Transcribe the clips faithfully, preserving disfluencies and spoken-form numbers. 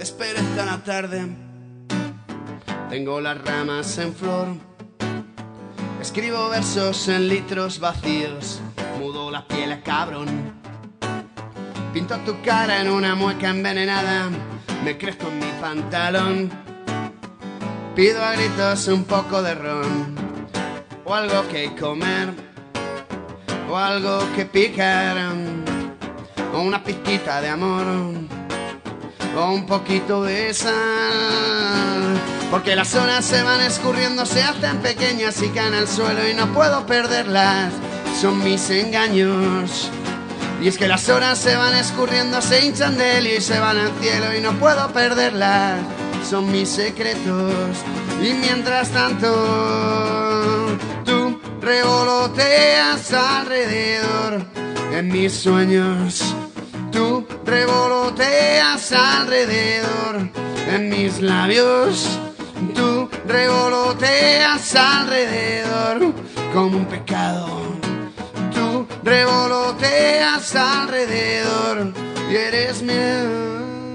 despereza la tarde, tengo las ramas en flor, escribo versos en litros vacíos, mudo la piel a cabrón, pinto tu cara en una mueca envenenada, me crezco en mi pantalón, pido a gritos un poco de ron, o algo que comer, o algo que picar, o una pizquita de amor, o un poquito de sal, porque las horas se van escurriendo, se hacen pequeñas y caen al suelo y no puedo perderlas, son mis engaños. Y es que las horas se van escurriendo, se hinchan de helio y se van al cielo y no puedo perderlas, son mis secretos. Y mientras tanto tú revoloteas alrededor en mis sueños, tú revoloteas alrededor en mis labios, tú revoloteas alrededor como un pecado, tú revoloteas alrededor y eres mía.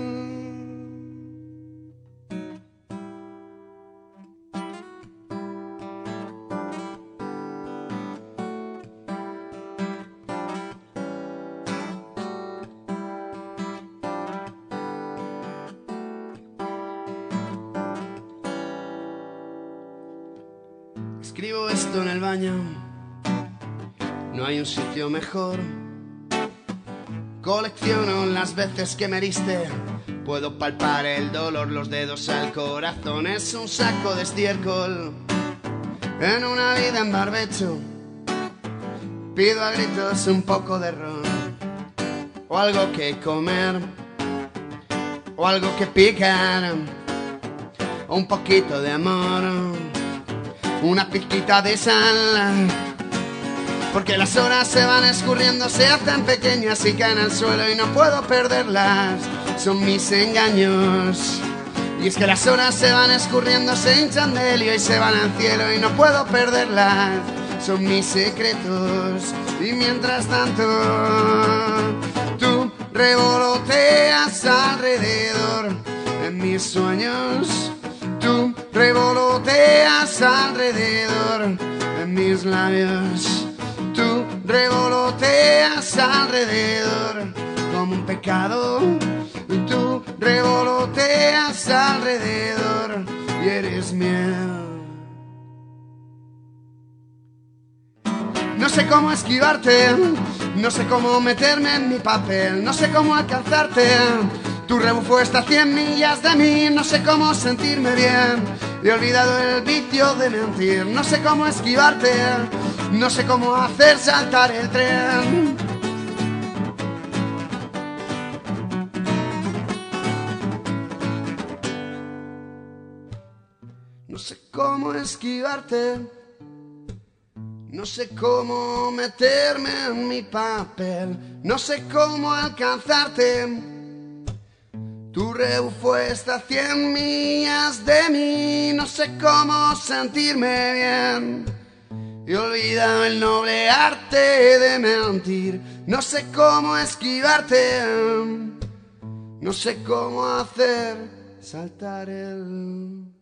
Escribo esto en el baño, no hay un sitio mejor. Colecciono las veces que me heriste, puedo palpar el dolor, los dedos al corazón. Es un saco de estiércol en una vida en barbecho. Pido a gritos un poco de ron, o algo que comer, o algo que picar, o un poquito de amor, una pizquita de sal, porque las horas se van escurriendo, se hacen pequeñas y caen al suelo y no puedo perderlas, son mis engaños. Y es que las horas se van escurriendo, se hinchan de helio y se van al cielo y no puedo perderlas, son mis secretos. Y mientras tanto tú revoloteas alrededor en mis sueños, tú revoloteas alrededor en mis labios, tú revoloteas alrededor como un pecado, tú revoloteas alrededor y eres miel. No sé cómo esquivarte, no sé cómo meterme en mi papel, no sé cómo alcanzarte. Tu rebufo está a cien millas de mí, no sé cómo sentirme bien. He olvidado el vicio de mentir, no sé cómo esquivarte, no sé cómo hacer saltar el tren. No sé cómo esquivarte, no sé cómo meterme en mi papel, no sé cómo alcanzarte. Tu rebufo está a cien millas de mí, no sé cómo sentirme bien. He olvidado el noble arte de mentir, no sé cómo esquivarte, no sé cómo hacer saltar el